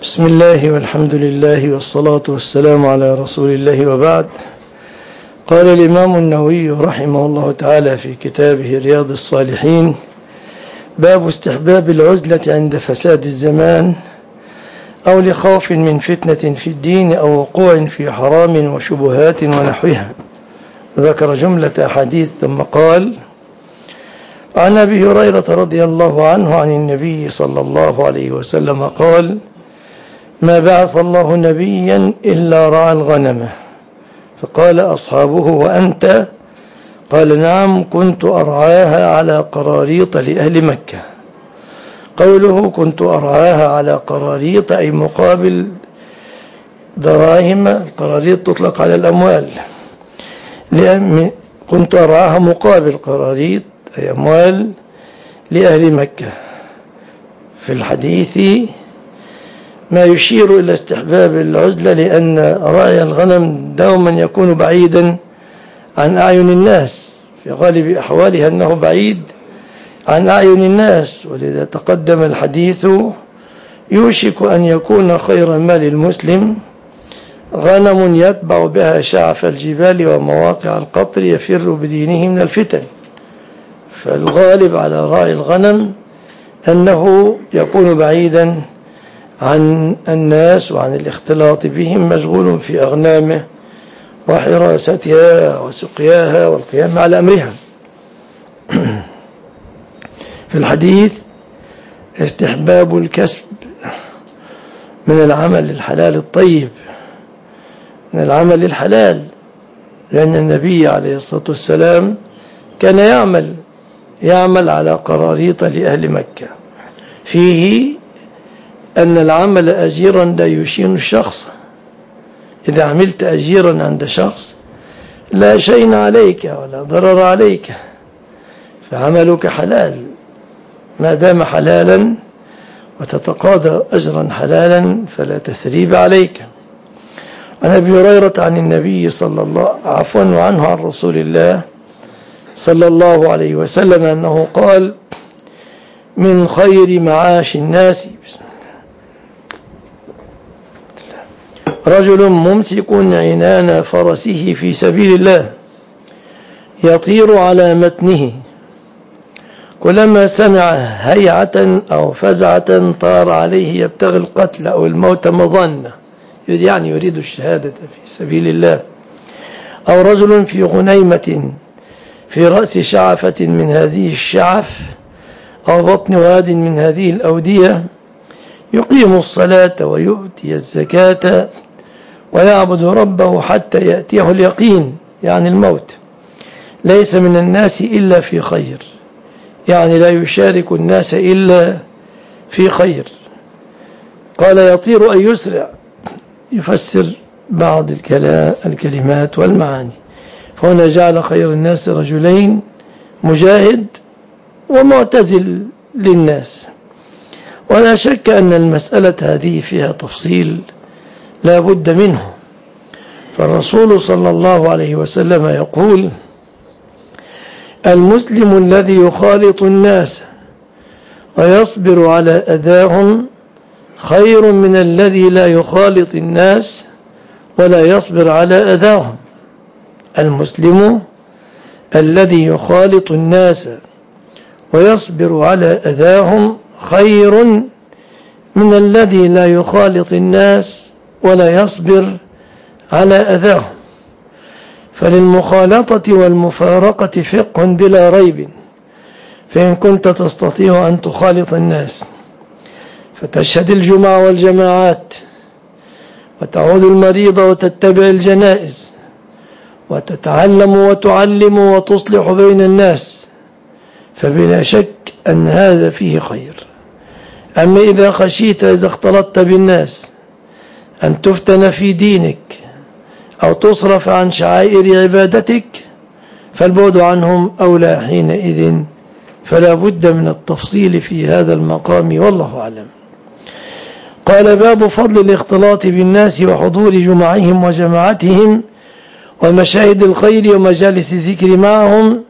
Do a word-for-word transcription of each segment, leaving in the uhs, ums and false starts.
بسم الله والحمد لله والصلاة والسلام على رسول الله وبعد. قال الإمام النووي رحمه الله تعالى في كتابه رياض الصالحين: باب استحباب العزلة عند فساد الزمان أو لخوف من فتنة في الدين أو وقوع في حرام وشبهات ونحوها. ذكر جملة أحاديث ثم قال: عن أبي هريرة رضي الله عنه عن النبي صلى الله عليه وسلم قال: ما بعث الله نبيا إلا رعى الغنم. فقال أصحابه: وأنت؟ قال: نعم، كنت أرعاها على قراريط لأهل مكة. قوله كنت أرعاها على قراريط أي مقابل دراهم. القراريط تطلق على الأموال، كنت أرعاها مقابل قراريط أي أموال لأهل مكة. في الحديث ما يشير إلى استحباب العزلة، لأن راعي الغنم دوما يكون بعيدا عن أعين الناس، في غالب أحوالها أنه بعيد عن أعين الناس، ولذا تقدم الحديث: يوشك أن يكون خير مال المسلم غنم يتبع بها شعف الجبال ومواقع القطر يفر بدينه من الفتن. فالغالب على راعي الغنم أنه يكون بعيدا عن الناس وعن الاختلاط بهم، مشغول في أغنامه وحراستها وسقياها والقيام على أمرها. في الحديث استحباب الكسب من العمل الحلال الطيب، من العمل الحلال، لأن النبي عليه الصلاة والسلام كان يعمل يعمل على قراريط لأهل مكة، فيه أن العمل أجيرا لا يشين الشخص. إذا عملت أجيرا عند شخص لا شيء عليك ولا ضرر عليك، فعملك حلال ما دام حلالا وتتقاضى أجرا حلالا فلا تثريب عليك. عن أبي هريرة عن النبي صلى الله عفوا وعنه عن رسول الله صلى الله عليه وسلم أنه قال: من خير معاش الناس رجل ممسك عنان فرسه في سبيل الله يطير على متنه، كلما سمع هيعة أو فزعة طار عليه يبتغي القتل أو الموت مظنة، يعني يريد الشهادة في سبيل الله. أو رجل في غنيمة في رأس شعفة من هذه الشعف أو بطن واد من هذه الأودية، يقيم الصلاة ويؤتي الزكاة ويعبد ربه حتى يأتيه اليقين، يعني الموت، ليس من الناس إلا في خير، يعني لا يشارك الناس إلا في خير. قال: يطير أن يسرع، يفسر بعض الكلمات والمعاني. فهنا جعل خير الناس رجلين: مجاهد ومعتزل للناس. ولا شك أن المسألة هذه فيها تفصيل لا بد منه، فالرسول صلى الله عليه وسلم يقول: المسلم الذي يخالط الناس ويصبر على أذاهم خير من الذي لا يخالط الناس ولا يصبر على أذاهم. المسلم الذي يخالط الناس ويصبر على أذاهم خير من الذي لا يخالط الناس ولا يصبر على أذاهم. فللمخالطة والمفارقة فقه بلا ريب، فإن كنت تستطيع أن تخالط الناس فتشهد الجمعة والجماعات وتعود المريض وتتبع الجنائز وتتعلم وتعلم وتصلح بين الناس، فبلا شك أن هذا فيه خير. أما إذا خشيت إذا اختلطت بالناس أن تفتن في دينك أو تصرف عن شعائر عبادتك فالبعد عنهم أولى حينئذ، فلا بد من التفصيل في هذا المقام، والله أعلم. قال: باب فضل الاختلاط بالناس وحضور جمعهم وجماعتهم ومشاهد الخير ومجالس الذكر معهم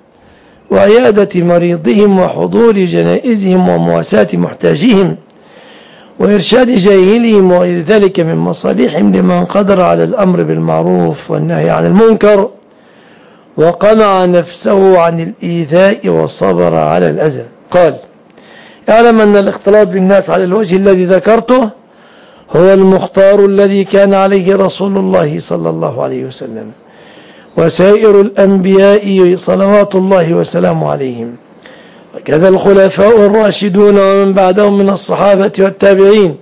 وعيادة مريضهم وحضور جنائزهم ومواساة محتاجهم وإرشاد جاهلهم وغير ذلك من مصالحهم لمن قدر على الأمر بالمعروف والنهي عن المنكر وقمع نفسه عن الإيذاء وصبر على الأذى. قال: اعلم أن الاختلاط بالناس على الوجه الذي ذكرته هو المختار الذي كان عليه رسول الله صلى الله عليه وسلم وسائر الأنبياء صلوات الله وسلامه عليهم، وكذا الخلفاء الراشدون ومن بعدهم من الصحابة والتابعين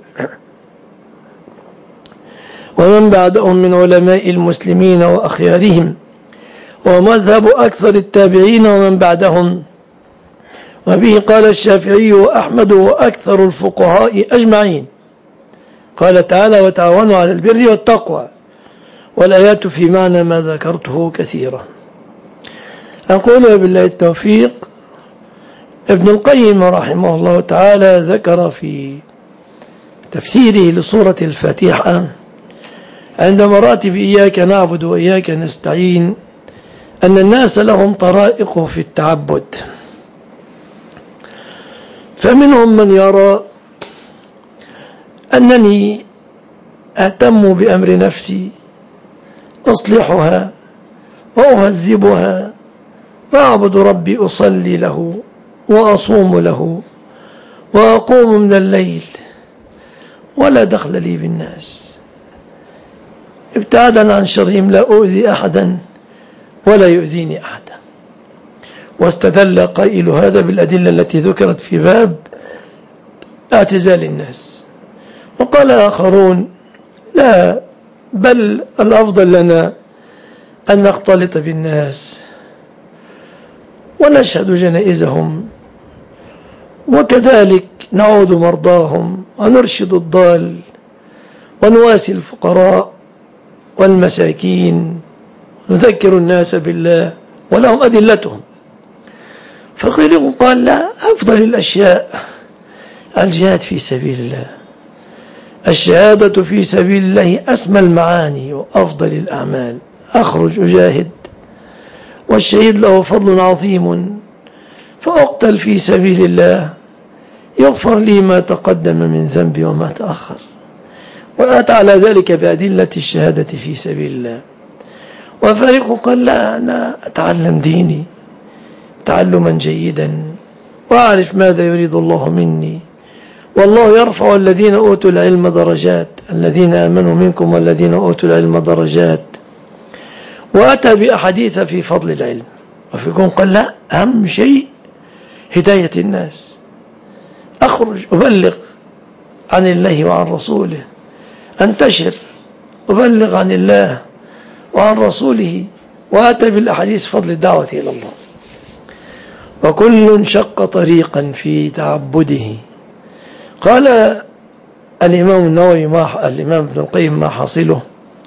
ومن بعدهم من علماء المسلمين وأخيارهم، ومذهب أكثر التابعين ومن بعدهم. وبه قال الشافعي وأحمد وأكثر الفقهاء أجمعين. قال تعالى: وتعاونوا على البر والتقوى، والآيات في معنى ما ذكرته كثيرة. أقول بالله التوفيق. ابن القيم رحمه الله تعالى ذكر في تفسيره لسورة الفاتحة عند مراتب إياك نعبد وإياك نستعين أن الناس لهم طرائق في التعبد، فمنهم من يرى أنني أهتم بأمر نفسي أصلحها وأهذبها وأعبد ربي أصلي له وأصوم له وأقوم من الليل ولا دخل لي بالناس، ابتعادا عن شرهم لا أؤذي أحدا ولا يؤذيني أحدا. واستدل قائل هذا بالأدلة التي ذكرت في باب اعتزال الناس. وقال آخرون: لا، بل الأفضل لنا أن نختلط بالناس ونشهد جنائزهم، وكذلك نعود مرضاهم ونرشد الضال ونواسي الفقراء والمساكين ونذكر الناس بالله ولهم أدلتهم. فقيل قال: لا، أفضل الأشياء الجهاد في سبيل الله، الشهادة في سبيل الله أسمى المعاني وأفضل الأعمال، أخرج أجاهد والشهيد له فضل عظيم، فأقتل في سبيل الله يغفر لي ما تقدم من ذنبي وما تأخر. وأتى على ذلك بأدلة الشهادة في سبيل الله. وفريق قال: لا، أنا أتعلم ديني تعلما جيدا وأعرف ماذا يريد الله مني، والله يرفع الذين أوتوا العلم درجات، الذين آمنوا منكم والذين أوتوا العلم درجات. وأتى بأحاديث في فضل العلم. وفيكم قال: لا، أهم شيء هداية الناس، أخرج أبلغ عن الله وعن رسوله، أنتشر أبلغ عن الله وعن رسوله. وأتى بالأحاديث فضل الدعوة إلى الله. وكل شق طريقا في تعبده. قال الإمام النووي ما الإمام ابن القيم ما حاصله: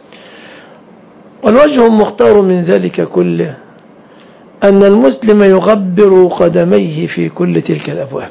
والوجه المختار من ذلك كله أن المسلم يغبر قدميه في كل تلك الأبواب،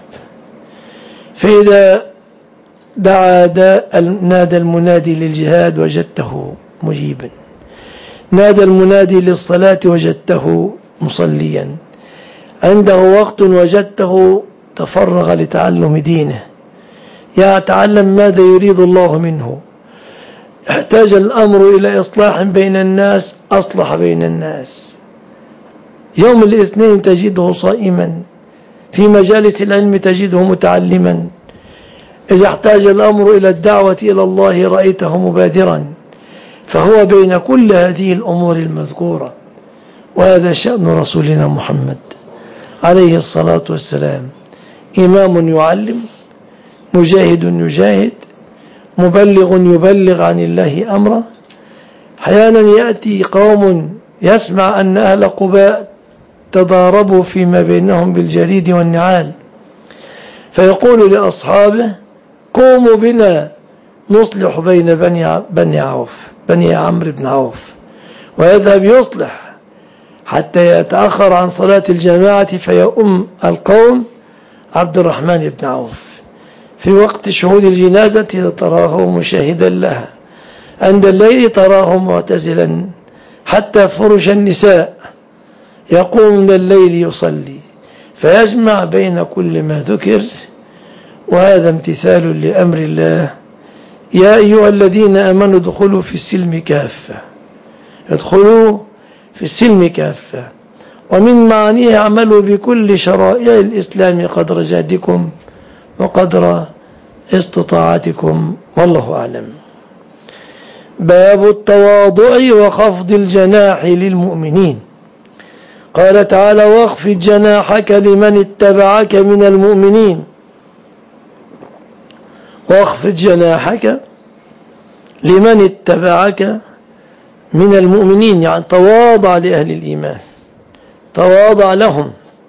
فإذا دعا نادى المنادي للجهاد وجدته مجيبا، نادى المنادي للصلاة وجدته مصليا، عنده وقت وجدته تفرغ لتعلم دينه، يتعلم ماذا يريد الله منه. احتاج الأمر إلى إصلاح بين الناس، أصلح بين الناس. يوم الاثنين تجده صائما، في مجالس العلم تجده متعلما. إذا احتاج الأمر إلى الدعوة إلى الله رأيته مبادرا. فهو بين كل هذه الأمور المذكورة. وهذا شأن رسولنا محمد عليه الصلاة والسلام: إمام يعلم، مجاهد يجاهد، مبلغ يبلغ عن الله أمره. أحيانا يأتي قوم يسمع أن أهل قباء تضاربوا فيما بينهم بالجريد والنعال، فيقول لأصحابه: قوموا بنا نصلح بين بني, بني عوف بني عمرو بن عوف. ويذهب يصلح حتى يتأخر عن صلاة الجماعة فيؤم القوم عبد الرحمن بن عوف. في وقت شهود الجنازة تراه مشاهدا لها، عند الليل تراه معتزلا حتى فرش النساء، يقوم من الليل يصلي، فيجمع بين كل ما ذكر وهذا امتثال لأمر الله. يا أيها الذين آمنوا ادخلوا في السلم كافة، ادخلوا في السلم كافة. ومن معانيه اعملوا بكل شرائع الإسلام قدر جهدكم وقدر استطاعتكم، والله أعلم. باب التواضع وخفض الجناح للمؤمنين. قال تعالى: واخفض جناحك لمن اتبعك من المؤمنين. واخفض جناحك لمن اتبعك من المؤمنين، يعني تواضع لأهل الإيمان، تواضع لهم.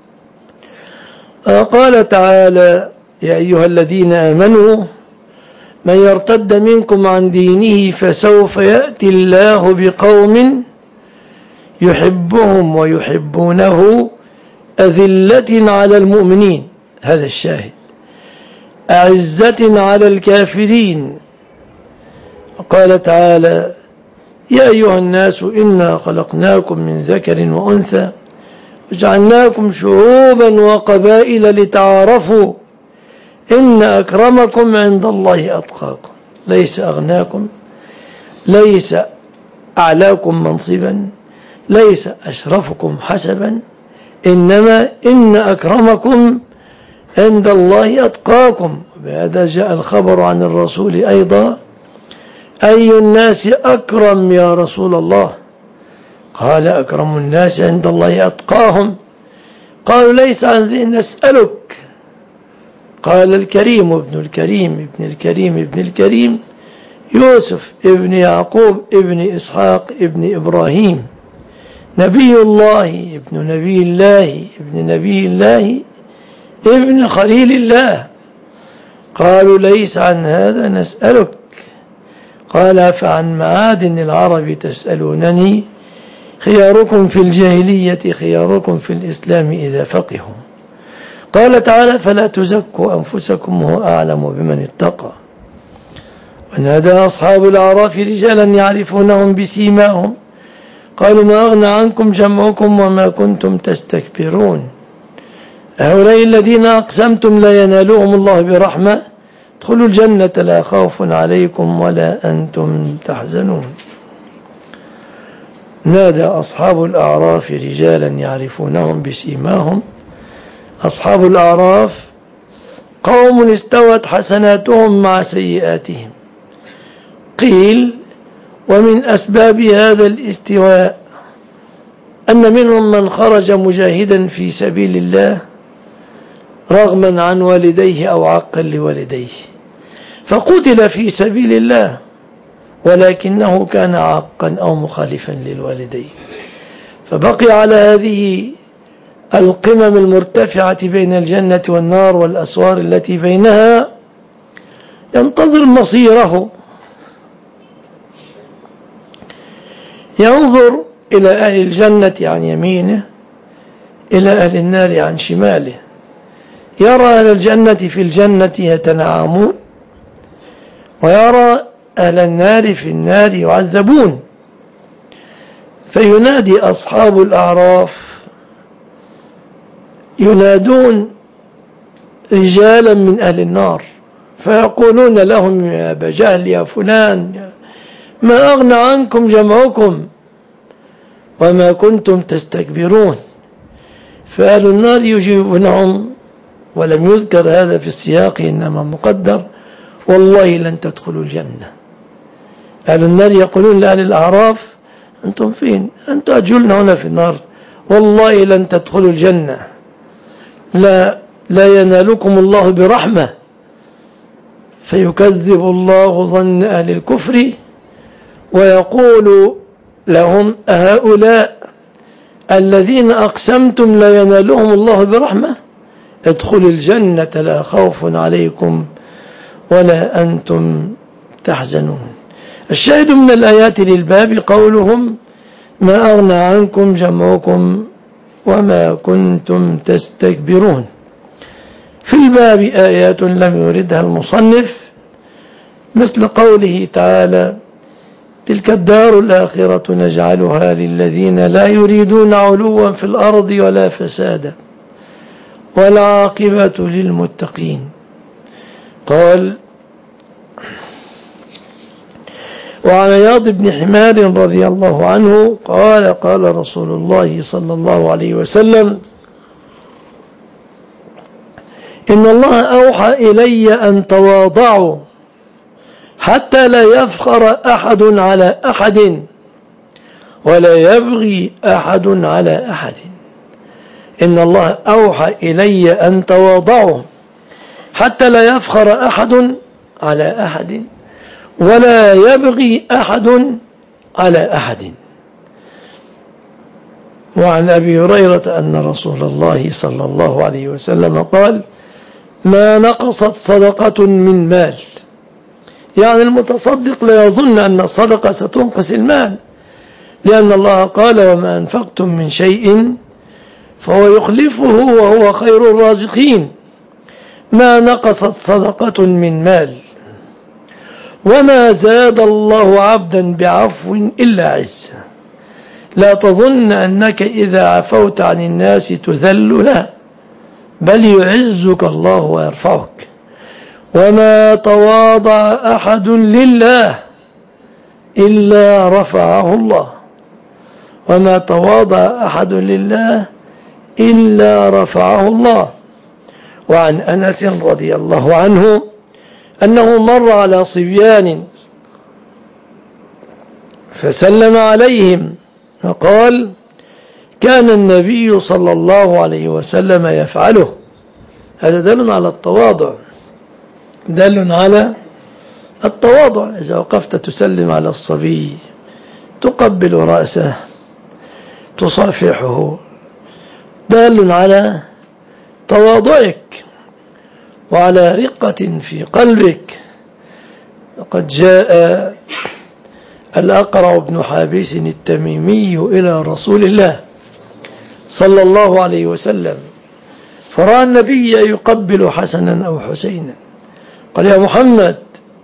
قال تعالى: يا أيها الذين آمنوا من يرتد منكم عن دينه فسوف يأتي الله بقوم يحبهم ويحبونه أذلة على المؤمنين، هذا الشاهد، أعزة على الكافرين. قال تعالى: يا أيها الناس إنا خلقناكم من ذكر وأنثى وجعلناكم شعوبا وقبائل لتعارفوا إن أكرمكم عند الله أتقاكم. ليس أغناكم، ليس أعلاكم منصبا، ليس أشرفكم حسبا، إنما إن أكرمكم عند الله أتقاكم. بهذا جاء الخبر عن الرسول أيضا: أي الناس أكرم يا رسول الله؟ قال: أكرم الناس عند الله أتقاهم. قالوا: ليس عن ذي نسألك. قال: الكريم ابن الكريم ابن الكريم ابن الكريم يوسف ابن يعقوب ابن إسحاق ابن إبراهيم، نبي الله ابن نبي الله ابن نبي الله ابن خليل الله. قالوا: ليس عن هذا نسألك. قال: فعن معادن العرب تسألونني؟ خياركم في الجاهلية خياركم في الإسلام إذا فقهوا. قال تعالى: فلا تزكوا أنفسكم هو أعلم بمن اتقى. ونادى أصحاب الأعراف رجالا يعرفونهم بسيماهم قالوا: ما أغنى عنكم جمعكم وما كنتم تستكبرون. هؤلاء الذين أقسمتم لا ينالهم الله برحمة ادخلوا الجنة لا خوف عليكم ولا أنتم تحزنون. نادى أصحاب الأعراف رجالا يعرفونهم بسيماهم. أصحاب الأعراف قوم استوت حسناتهم مع سيئاتهم. قيل: ومن أسباب هذا الاستواء أن منهم من خرج مجاهدا في سبيل الله رغما عن والديه أو عقا لوالديه فقتل في سبيل الله ولكنه كان عاقا أو مخالفا للوالدين، فبقي على هذه القمم المرتفعة بين الجنة والنار والأسوار التي بينها ينتظر مصيره، ينظر إلى أهل الجنة عن يمينه إلى أهل النار عن شماله، يرى أهل الجنة في الجنة يتنعمون ويرى أهل النار في النار يعذبون. فينادي أصحاب الأعراف ينادون رجالا من أهل النار فيقولون لهم: يا أبا جهل يا فلان، ما أغنى عنكم جمعكم وما كنتم تستكبرون. فأهل النار يجيبونهم، ولم يذكر هذا في السياق إنما مقدر: والله لن تدخلوا الجنة. أهل النار يقولون لأهل الأعراف: أنتم فين؟ أنتم أجلنا هنا في النار، والله لن تدخلوا الجنة، لا, لا ينالكم الله برحمة. فيكذب الله ظن أهل الكفر ويقول لهم: أهؤلاء الذين أقسمتم لا ينالهم الله برحمة ادخلوا الجنة لا خوف عليكم ولا أنتم تحزنون. الشاهد من الآيات للباب قولهم: ما أغنى عنكم جمعكم وما كنتم تستكبرون. في الباب آيات لم يردها المصنف مثل قوله تعالى: تلك الدار الآخرة نجعلها للذين لا يريدون علوا في الأرض ولا فسادا والعاقبة للمتقين. قال: وعن عياض بن حمار رضي الله عنه قال: قال رسول الله صلى الله عليه وسلم: إن الله أوحى إلي أن تواضعوا حتى لا يفخر أحد على أحد ولا يبغي أحد على أحد. إن الله أوحى إلي أن تواضعوا حتى لا يفخر أحد على أحد ولا يبغي أحد على أحد. وعن أبي هريرة أن رسول الله صلى الله عليه وسلم قال: ما نقصت صدقة من مال. يعني المتصدق لا يظن أن الصدقة ستنقص المال، لأن الله قال: وما أنفقتم من شيء فهو يخلفه وهو خير الرازقين. ما نقصت صدقة من مال، وما زاد الله عبدا بعفو إلا عزا. لا تظن أنك إذا عفوت عن الناس تذل، لا، بل يعزك الله ويرفعك. وما تواضع أحد لله إلا رفعه الله. وما تواضع أحد لله إلا رفعه الله. وعن أنس رضي الله عنه أنه مر على صبيان فسلم عليهم فقال: كان النبي صلى الله عليه وسلم يفعله. هذا دل على التواضع، دل على التواضع. إذا وقفت تسلم على الصبي، تقبل رأسه، تصافحه، دل على تواضعك وعلى رقة في قلبك. وقد جاء الأقرع بن حابس التميمي إلى رسول الله صلى الله عليه وسلم، فرأى النبي يقبل حسنا أو حسينا، قال: يا محمد،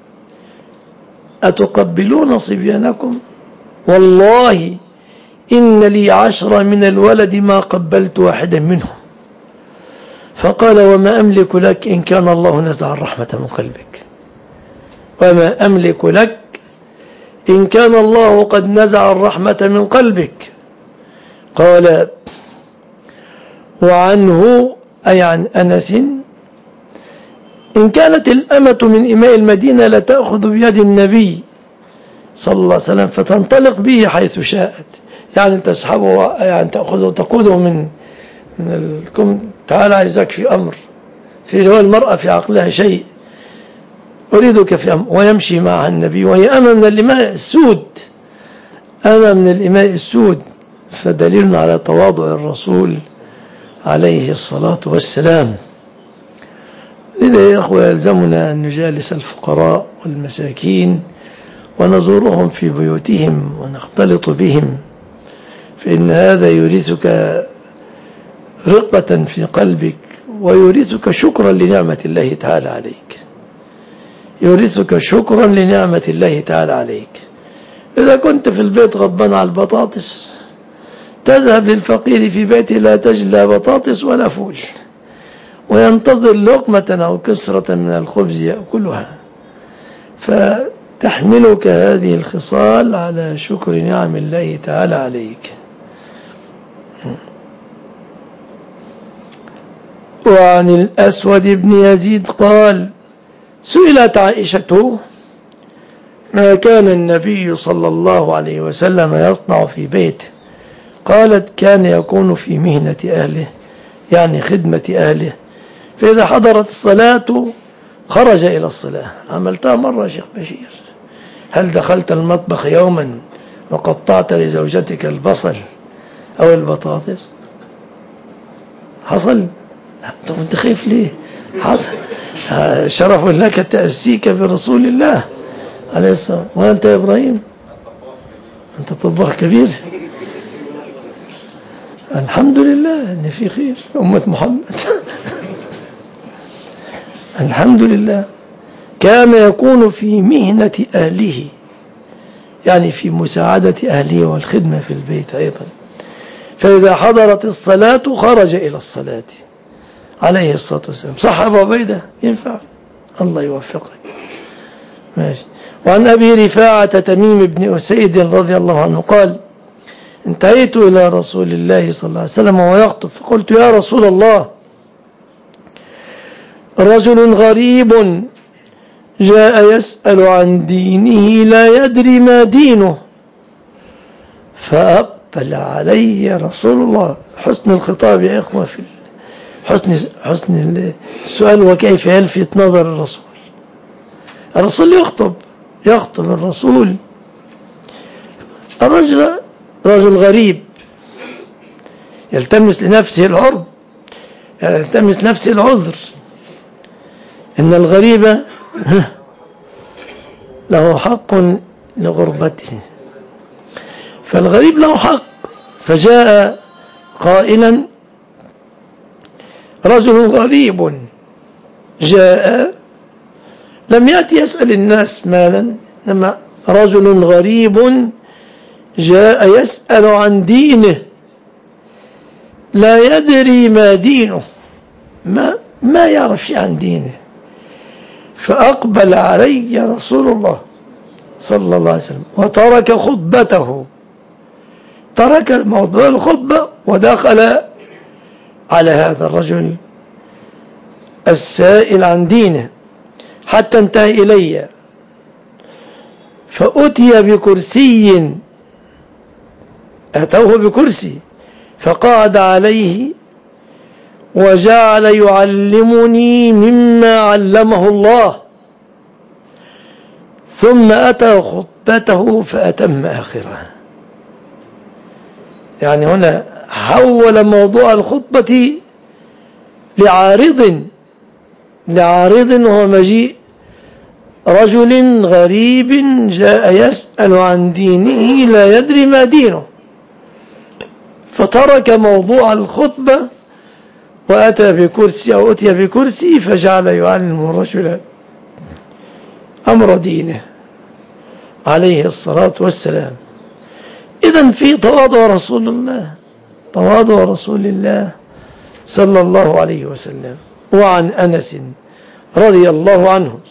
أتقبلون صبيانكم؟ والله إن لي عشرة من الولد ما قبلت واحدا منهم. فقال: وما أملك لك إن كان الله نزع الرحمة من قلبك. وما أملك لك إن كان الله قد نزع الرحمة من قلبك. قال: وعنه أي عن أنس: إن كانت الأمة من إماء المدينة لتأخذ بيد النبي صلى الله عليه وسلم فتنطلق به حيث شاءت. يعني تسحبه، يعني تأخذه وتقوده من من الكم. تعال عايزك في أمر، في هو المرأة في عقلها شيء، أريدك في أمر. ويمشي معها النبي وهي أمة من الإماء السود، أمة من الإماء السود. فدليل على تواضع الرسول عليه الصلاة والسلام. لذا يا أخوة يلزمنا أن نجالس الفقراء والمساكين ونزورهم في بيوتهم ونختلط بهم، فإن هذا يورثك رقة في قلبك ويورثك شكرا لنعمة الله تعالى عليك. يورثك شكرا لنعمة الله تعالى عليك. إذا كنت في البيت غضبان على البطاطس، تذهب للفقير في بيته لا تجد لا بطاطس ولا فول، وينتظر لقمة أو كسرة من الخبز يأكلها. فتحملك هذه الخصال على شكر نعم الله تعالى عليك. وعن الأسود بن يزيد قال: سئلت عائشة: ما كان النبي صلى الله عليه وسلم يصنع في بيته؟ قالت: كان يكون في مهنة أهله، يعني خدمة أهله، فإذا حضرت الصلاة خرج إلى الصلاة. عملتها مرة يا شيخ بشير. هل دخلت المطبخ يوما وقطعت لزوجتك البصل أو البطاطس؟ حصل؟ طب أنت خايف ليه؟ حصل. شرف لك تأسيك برسول الله عليه الصلاة. وأنت يا إبراهيم أنت طباخ كبير. الحمد لله أن في خير أمة محمد. الحمد لله. كان يكون في مهنة أهله، يعني في مساعدة أهله والخدمة في البيت أيضا. فإذا حضرت الصلاة خرج إلى الصلاة عليه الصلاة والسلام. صح أبو عبيدة؟ ينفع؟ الله يوفقك. ماشي. وعن أبي رفاعة تميم بن أسيد رضي الله عنه قال انتهيت إلى رسول الله صلى الله عليه وسلم وهو يخطب فقلت يا رسول الله رجل غريب جاء يسأل عن دينه لا يدري ما دينه فأقبل علي رسول الله. حسن الخطاب يا إخوة، في حسن, حسن السؤال وكيف يلفت نظر الرسول. الرسول يخطب يخطب الرسول الرجل رجل غريب يلتمس لنفسه العرض يلتمس نفسه العذر. إن الغريب له حق لغربته، فالغريب له حق. فجاء قائلا رجل غريب جاء لم يأتي يسأل الناس مالا، إنما رجل غريب جاء يسأل عن دينه لا يدري ما دينه، ما, ما يعرف شيء عن دينه. فأقبل علي رسول الله صلى الله عليه وسلم وترك خطبته، ترك موضوع الخطبة ودخل على هذا الرجل السائل عن دينه حتى انتهى إلي. فأتي بكرسي، أتوه بكرسي فقعد عليه وجعل يعلمني مما علمه الله، ثم أتى خطبته فأتم آخره. يعني هنا حول موضوع الخطبة لعارض لعارض وهو مجيء رجل غريب جاء يسأل عن دينه لا يدري ما دينه، فترك موضوع الخطبة وأتى بكرسي أو أتي بكرسي فجعل يعلم الرجل أمر دينه عليه الصلاة والسلام. إذن في تواضع رسول الله تواضع رسول الله صلى الله عليه وسلم. وعن أنس رضي الله عنه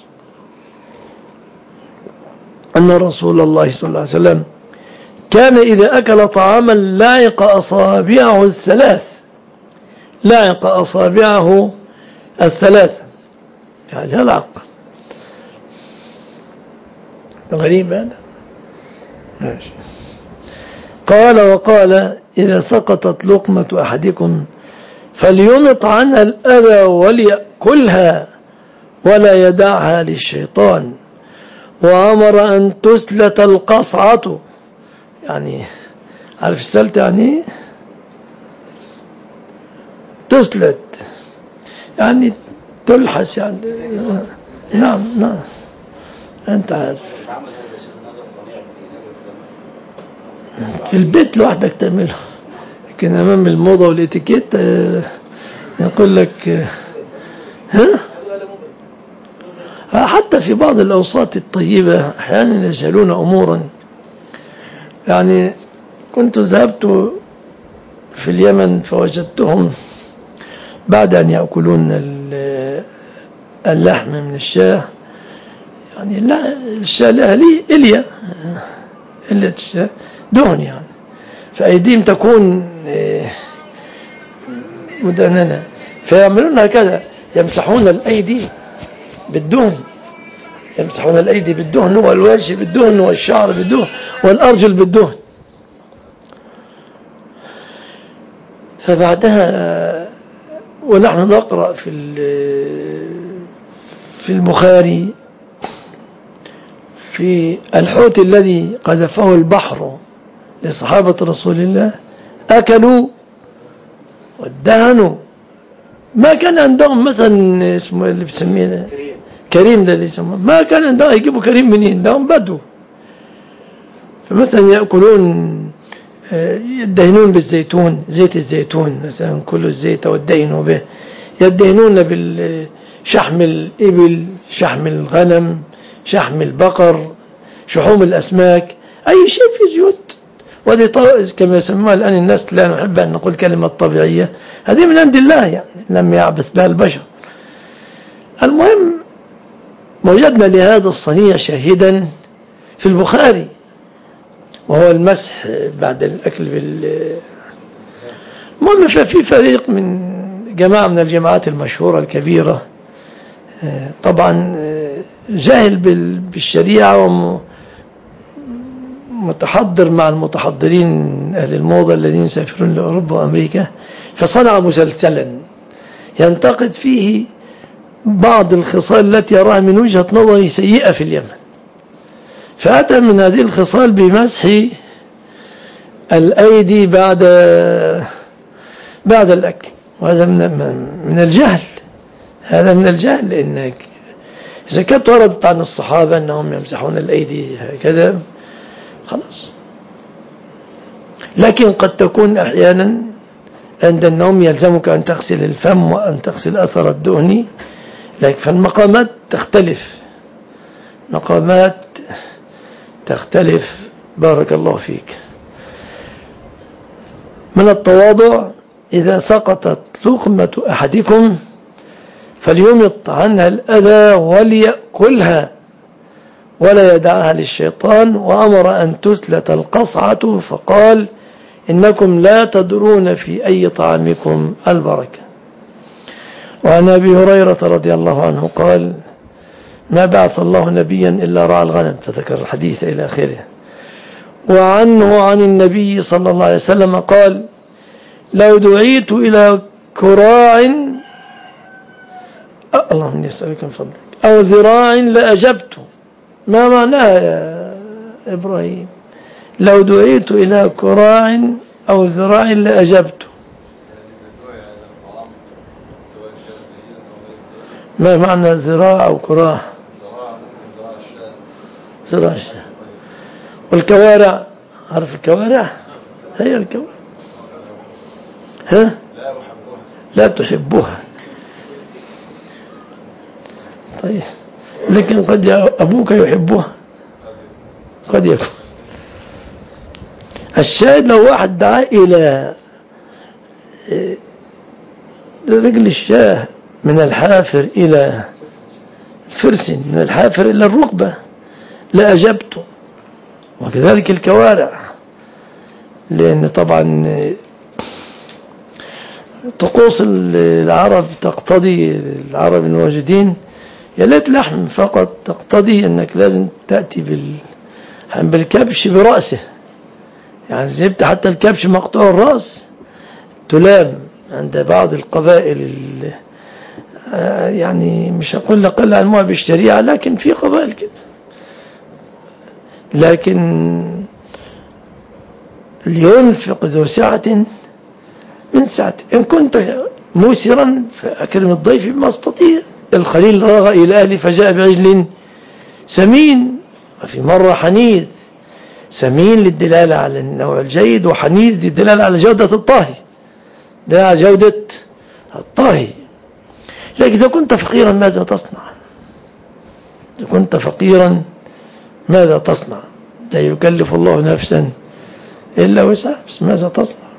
أن رسول الله صلى الله عليه وسلم كان إذا أكل طعاما لاعق أصابعه الثلاث لاعق أصابعه الثلاث يعني يلعق. غريب هذا. ماشي. قال وقال إذا سقطت لقمة أحدكم فلينط عنها الأذى وليأكلها ولا يدعها للشيطان. وأمر أن تسلت القصعة، يعني عارف السلت يعني تسلت يعني تلحس يعني. نعم نعم أنت عارف في البيت لوحدك تعمله، لكن أمام الموضة والإتيكيت يقول لك ها. حتى في بعض الأوساط الطيبة أحيانا يجهلون أمورا. يعني كنت ذهبت في اليمن فوجدتهم بعد أن يأكلون اللحم من الشاة، يعني لا الشاة لها لي إليا إليا الشاة دهن، يعني فأيديهم تكون مدننة فيعملون هكذا، يمسحون الأيدي بالدهن يمسحون الأيدي بالدهن والوجه بالدهن والشعر بالدهن والأرجل بالدهن. فبعدها ونحن نقرأ في في البخاري في الحوت الذي قذفه البحر لصحابة رسول الله أكلوا وادهنوا، ما كان عندهم مثلا اسمه اللي بسميه كريم ده اللي يسموه، ما كان عندهم يجيبوا كريم منين، عندهم بدو. فمثلا يأكلون يدهنون بالزيتون، زيت الزيتون مثلا كل الزيت والدهنوا به، يدهنون بالشحم الإبل، شحم الغنم، شحم البقر، شحوم الأسماك، أي شيء في زيوت. وهذه كما يسموها الآن الناس، لا نحب أن نقول كلمة طبيعية، هذه من عند الله يعني لم يعبث بها البشر. المهم وجدنا لهذا الصنيع شاهدا في البخاري، وهو المسح بعد الأكل بال المهم ففي فريق من جماعة من الجماعات المشهورة الكبيرة طبعا جاهل بالشريعة ومتحضر مع المتحضرين أهل الموضة الذين يسافرون لأوروبا وأمريكا، فصنع مسلسلا ينتقد فيه بعض الخصال التي يراها من وجهة نظره سيئة في اليمن، فأتى من هذه الخصال بمسح الأيدي بعد بعد الأكل، وهذا من من الجهل، هذا من الجهل. لأنك إذا كانت وردت عن الصحابة أنهم يمسحون الأيدي هكذا خلاص، لكن قد تكون أحيانا عند النوم يلزمك أن تغسل الفم وأن تغسل أثر الدهن، لكن فالمقامات تختلف، مقامات تختلف. بارك الله فيك. من التواضع إذا سقطت لقمة أحدكم فليمط عنها الأذى وليأكلها ولا يدعها للشيطان، وأمر أن تسلت القصعة فقال إنكم لا تدرون في أي طعامكم البركة. وعن أبي هريرة رضي الله عنه قال ما بعث الله نبيا إلا رعى الغنم، فذكر الحديث إلى آخره. وعنه عن النبي صلى الله عليه وسلم قال لو دعيت إلى كراع اللهم يسألك من فضلك أو ذراع لأجبت. ما معناها يا إبراهيم؟ لو دعيت إلى كراع أو ذراع لأجبت. ما معنى ذراع أو كراع؟ ذراع الشاه. والكوارع، عارف الكوارع؟ هي الكوارع. ها؟ لا تحبها. طيب لكن قد أبوك يحبها، قد يكون. الشاهد لو واحد دعا إلى رجل الشاه من الحافر إلى فرس، من الحافر إلى الركبة لأجبته، وكذلك الكوارع، لأن طبعا طقوس العرب تقتضي، العرب الواجدين يا ليت لحم فقط، تقتضي أنك لازم تأتي بال بالكبش برأسه، يعني زبت حتى الكبش مقطوع الرأس تلام عند بعض القبائل، يعني مش هقول لقل علمها بالشريعة لكن في قبائل كده. لكن لينفق ذو سعة من سعته، إن كنت موسرا فأكرم الضيف بما استطيع. الخليل راغ إلى أهله فجاء بعجل سمين، وفي مرة حنيذ، سمين للدلالة على النوع الجيد، وحنيذ للدلالة على جودة الطاهي، ده على جودة الطاهي. لكن إذا كنت فقيرا ماذا تصنع؟ إذا كنت فقيرا ماذا تصنع؟ لا يكلف الله نفسا إلا وسعها، بس ماذا تصنع؟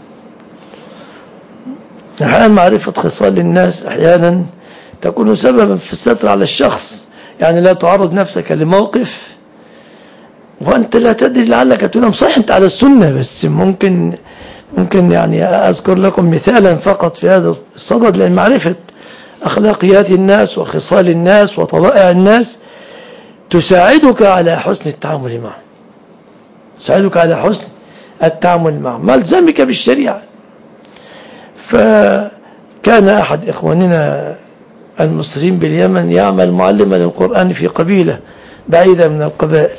أحيانا معرفة خصال الناس أحيانا تكون سببا في الستر على الشخص، يعني لا تعرض نفسك لموقف وأنت لا تدري لعلك تنام. صحيح أنت على السنة، بس ممكن ممكن يعني أذكر لكم مثالا فقط في هذا الصدد، لأن معرفة أخلاقيات الناس وخصال الناس وطبائع الناس تساعدك على حسن التعامل معه، تساعدك على حسن التعامل معه ما الزمك بالشريعة. فكان أحد إخواننا المصريين باليمن يعمل معلما للقرآن في قبيلة بعيدة من القبائل.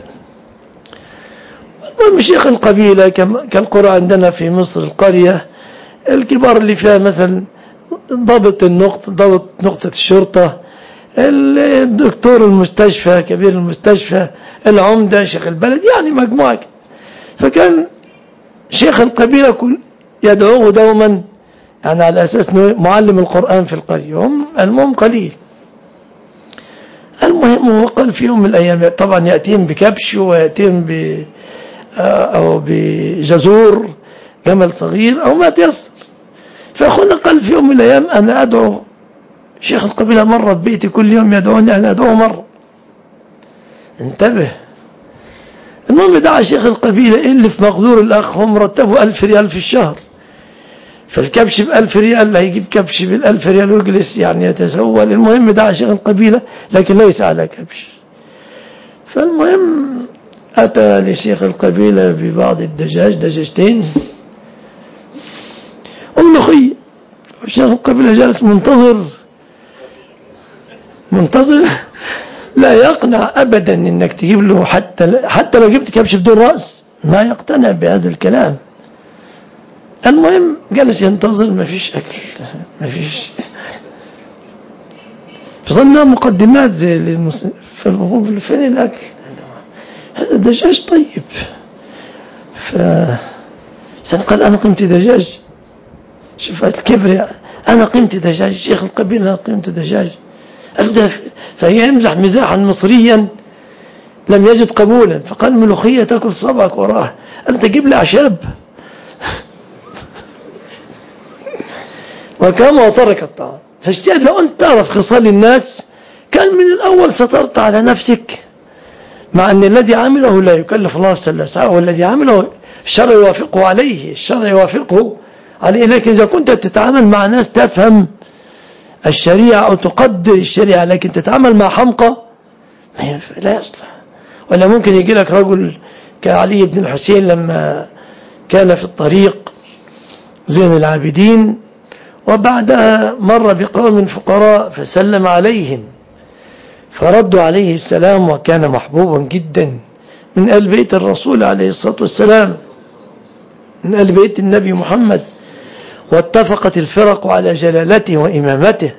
ومشيخ القبيلة كالقرى عندنا في مصر القرية الكبار اللي فيها مثلا ضابط النقطة، ضابط نقطة الشرطة، الدكتور المستشفى، كبير المستشفى، العمدة، شيخ البلد، يعني مجموعة. فكان شيخ القبيلة يدعوه دوما يعني على أساس معلم القرآن في القرية، هم المهم قليل. المهم هو قال في يوم من الأيام طبعا يأتيهم بكبش ويأتيهم ب أو بجزور جمل صغير أو ما تيسر. فأخونا قال في يوم من الأيام أنا أدعو شيخ القبيلة مرة ببيتي، كل يوم يدعوني أنا أدعوه مرة. انتبه. المهم دعا شيخ القبيلة اللي في مقدور الأخ هم رتبوا ألف ريال في الشهر، فالكبش بألف ريال هيجيب كبش بالألف ريال ويجلس يعني يتسول. المهم دعا شيخ القبيلة لكن ليس على كبش. فالمهم أتى لشيخ القبيلة ببعض الدجاج، دجاجتين وملوخية. شيخ القبيلة جالس منتظر منتظر لا يقنع أبدا إنك تجيب له حتى حتى لو جبت كبش بدون رأس ما يقتنع بهذا الكلام. المهم جلس ينتظر، ما فيش أكل، ما فيش. فظلنا مقدمات زي للمسلمين، فين الأكل؟ هذا دجاج طيب. فقال أنا قمت دجاج، شوف الكبر، أنا قمت دجاج. شيخ القبيلة أنا قمت دجاج. فيمزح مزاحا مصريا لم يجد قبولا، فقال ملوخية تأكل صبعك وراه، أنت جيب لي أعشاب. وكما وترك الطعام. فاجتهد لو أنت تعرف خصال الناس كان من الأول سترت على نفسك، مع أن الذي عمله لا يكلف الله نفسا إلا وسعها، والذي عمله الشرع يوافقه عليه، الشرع يوافقه عليه. لكن إذا كنت تتعامل مع ناس تفهم الشريعة أو تقدر الشريعة لكن تتعامل مع حمقى لا يصلح. ولا ممكن يجي لك رجل كعلي بن الحسين لما كان في الطريق زين العابدين وبعدها مر بقوم فقراء فسلم عليهم فردوا عليه السلام، وكان محبوبا جدا من آل بيت الرسول عليه الصلاة والسلام، من آل بيت النبي محمد، واتفقت الفرق على جلالته وإمامته.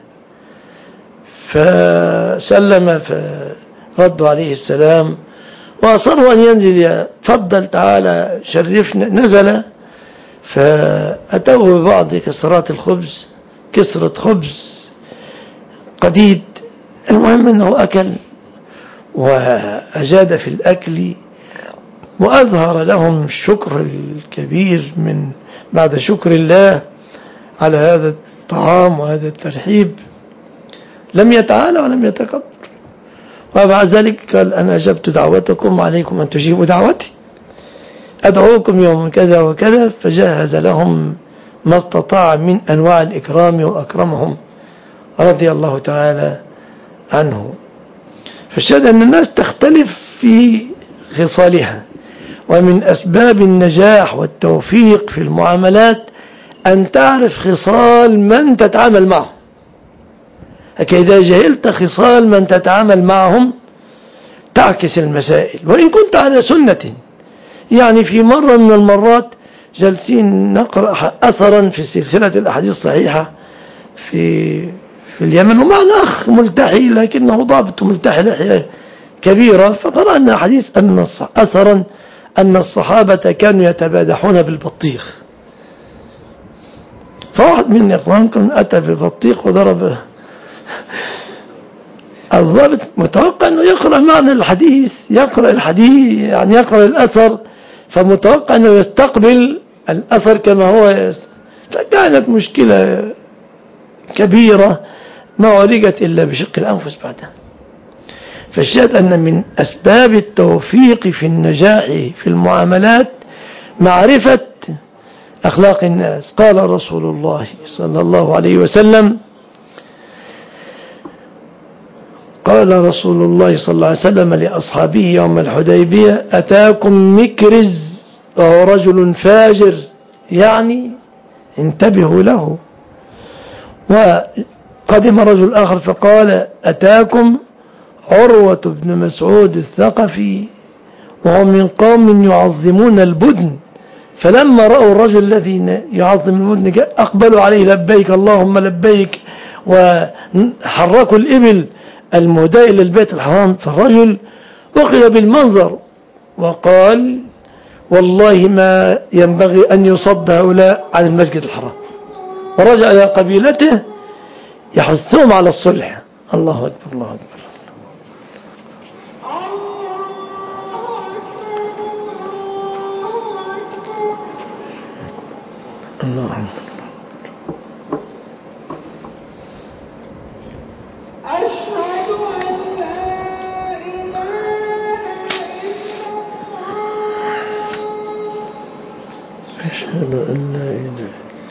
فسلم فردوا عليه السلام وأصروا أن ينزل، فضل تعالى شرفنا. نزل فأتوه ببعض كسرات الخبز، كسرة خبز قديد. المهم أنه أكل وأجاد في الأكل وأظهر لهم الشكر الكبير من بعد شكر الله على هذا الطعام وهذا الترحيب. لم يتعالى ولم يتكبر. وبعد ذلك قال أنا أجبت دعوتكم عليكم أن تجيبوا دعوتي، أدعوكم يوم كذا وكذا. فجهز لهم ما استطاع من أنواع الإكرام وأكرمهم رضي الله تعالى عنه. فالشاهد أن الناس تختلف في خصالها، ومن أسباب النجاح والتوفيق في المعاملات أن تعرف خصال من تتعامل معه. إذا جهلت خصال من تتعامل معهم تعكس المسائل وإن كنت على سنة. يعني في مرة من المرات جالسين نقرأ أثرا في سلسلة الأحاديث الصحيحة في في اليمن، ومعنا أخ ملتحي لكنه ضابط ملتحي لحية كبيرة، فقرأنا حديث أن أثرا أن الصحابة كانوا يتبادحون بالبطيخ. فواحد من إخوانكم أتى ببطيخ وضربه. الضابط متوقع أنه يقرأ معنى الحديث، يقرأ الحديث يعني يقرأ الأثر، فمتوقع أنه يستقبل الأثر كما هو يس. فكانت مشكلة كبيرة ما عالجت إلا بشق الأنفس بعدها. فالشاهد أن من أسباب التوفيق في النجاح في المعاملات معرفة أخلاق الناس. قال رسول الله صلى الله عليه وسلم قال رسول الله صلى الله عليه وسلم لأصحابه يوم الحديبية أتاكم مكرز وهو رجل فاجر، يعني انتبهوا له. وقدم رجل آخر فقال أتاكم عروة بن مسعود الثقفي وهم من قوم يعظمون البدن، فلما رأوا الرجل الذي يعظم البدن أقبلوا عليه لبيك اللهم لبيك، وحركوا الإبل المهداة إلى البيت الحرام. فالرجل أخذ بالمنظر وقال والله ما ينبغي أن يصد هؤلاء عن المسجد الحرام، ورجع إلى قبيلته يحثهم على الصلح. الله أكبر الله أكبر. الله أشهد أن لا إله أشهد أن لا إله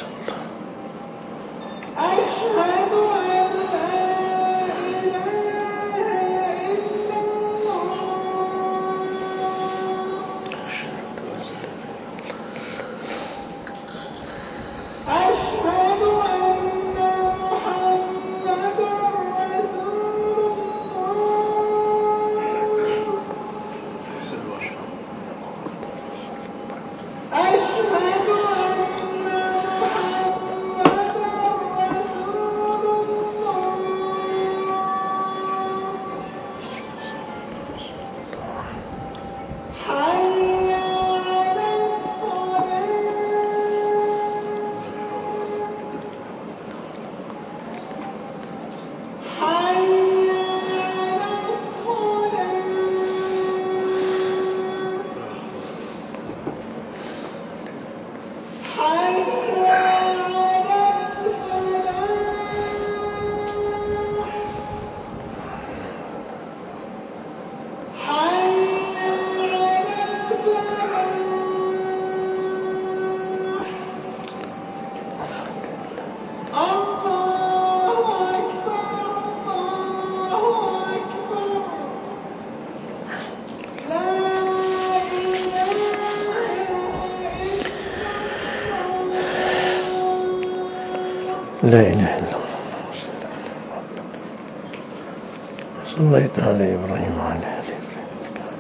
لا إله إلا الله صليت على إبراهيم وعلى آل إبراهيم.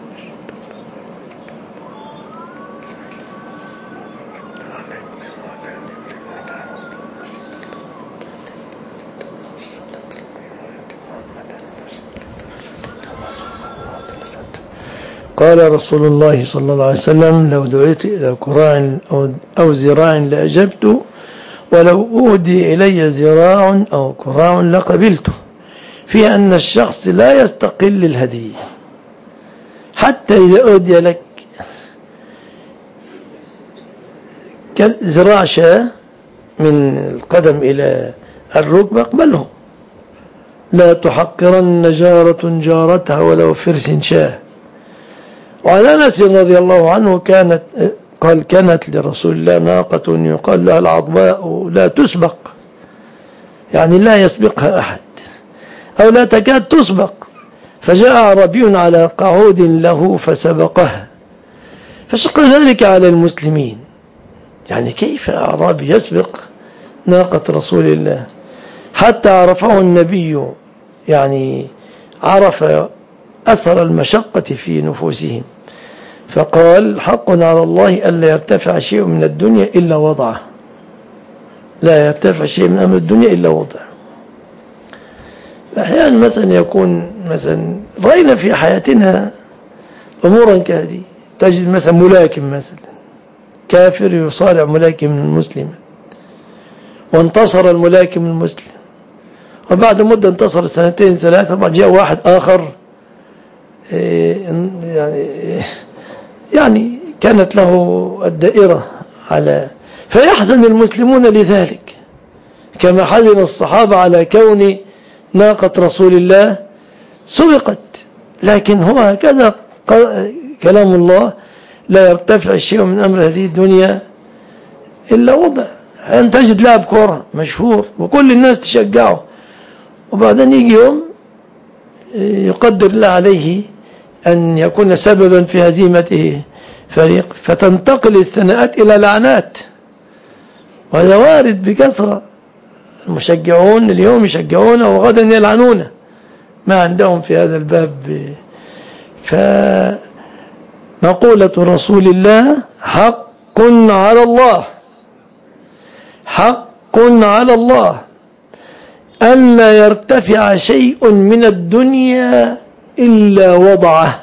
قال رسول الله صلى الله عليه وسلم: لو دعيت إلى كراع أو زراع لأجبت، ولو أودي إلي زراع أو كراع لقبلته، في أن الشخص لا يستقل الهدية حتى إذا أودي لك زراع شاة من القدم إلى الركبة اقبله، لا تحقرن جارة جارتها ولو فرس شاة. وعلى أنس رضي الله عنه كانت قال: كانت لرسول الله ناقة يقال لها العضباء لا تسبق، يعني لا يسبقها أحد أو لا تكاد تسبق، فجاء أعرابي على قعود له فسبقها، فشق ذلك على المسلمين. يعني كيف أعرابي يسبق ناقة رسول الله؟ حتى عرفه النبي، يعني عرف أثر المشقة في نفوسهم، فقال: حق على الله ألا يرتفع شيء من الدنيا إلا وضعه، لا يرتفع شيء من أمر الدنيا إلا وضعه. أحيانا مثلا يكون مثلا رأينا في حياتنا أمورا كهذه، تجد مثلا ملاكم مثلا كافر يصارع ملاكم المسلم، وانتصر الملاكم المسلم، وبعد مدة انتصر سنتين ثلاثة، بعد جاء واحد آخر يعني يعني كانت له الدائرة على، فيحزن المسلمون لذلك كما حزن الصحابة على كون ناقة رسول الله سبقت. لكن هو هكذا كلام الله: لا يرتفع شيء من أمر هذه الدنيا إلا وضع. أن تجد لاعب كرة مشهور وكل الناس تشجعه، وبعدين يجي يوم يقدر الله عليه أن يكون سببا في هزيمته فريق، فتنتقل الثناءات إلى لعنات، وهذا وارد بكثرة. المشجعون اليوم يشجعونه وغدا يلعنونه، ما عندهم في هذا الباب. فمقولة رسول الله: حق على الله، حق على الله ألا يرتفع شيء من الدنيا إلا وضعه،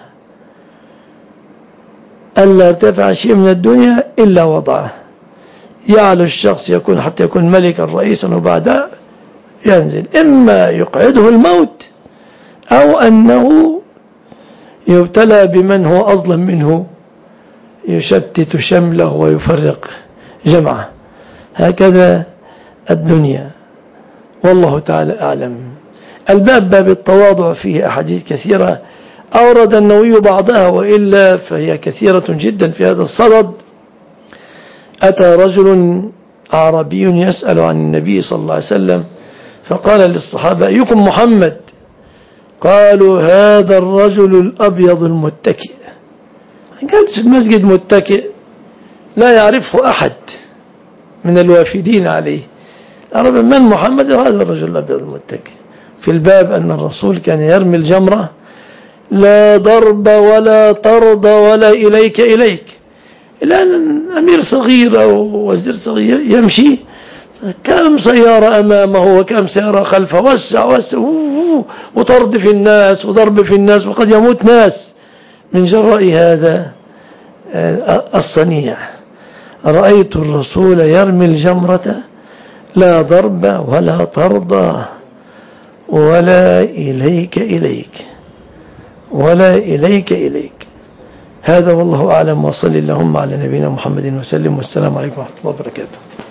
ألا يرتفع شيء من الدنيا إلا وضعه. يعلو الشخص يكون حتى يكون ملكا رئيسا، وبعدها ينزل، إما يقعده الموت أو أنه يبتلى بمن هو أظلم منه يشتت شمله ويفرق جمعه. هكذا الدنيا، والله تعالى أعلم. الباب باب التواضع فيه أحاديث كثيرة أورد النووي بعضها، وإلا فهي كثيرة جدا في هذا الصدد. أتى رجل أعرابي يسأل عن النبي صلى الله عليه وسلم فقال للصحابة: أيكم محمد؟ قالوا: هذا الرجل الأبيض المتكئ. جالس في المسجد متكئ لا يعرفه أحد من الوافدين عليه. عرف من محمد؟ هذا الرجل الأبيض المتكئ. في الباب أن الرسول كان يرمي الجمرة: لا ضرب ولا طرد ولا إليك إليك. الآن أمير صغير أو وزير صغير يمشي، كم سيارة أمامه وكم سيارة خلفه، وسع وسع وطرد في الناس وضرب في الناس، وقد يموت ناس من جراء هذا الصنيع. رأيت الرسول يرمي الجمرة: لا ضرب ولا طرد ولا إليك إليك ولا إليك إليك. هذا والله أعلم، وصل اللهم على نبينا محمد وسلم، والسلام عليكم ورحمة الله وبركاته.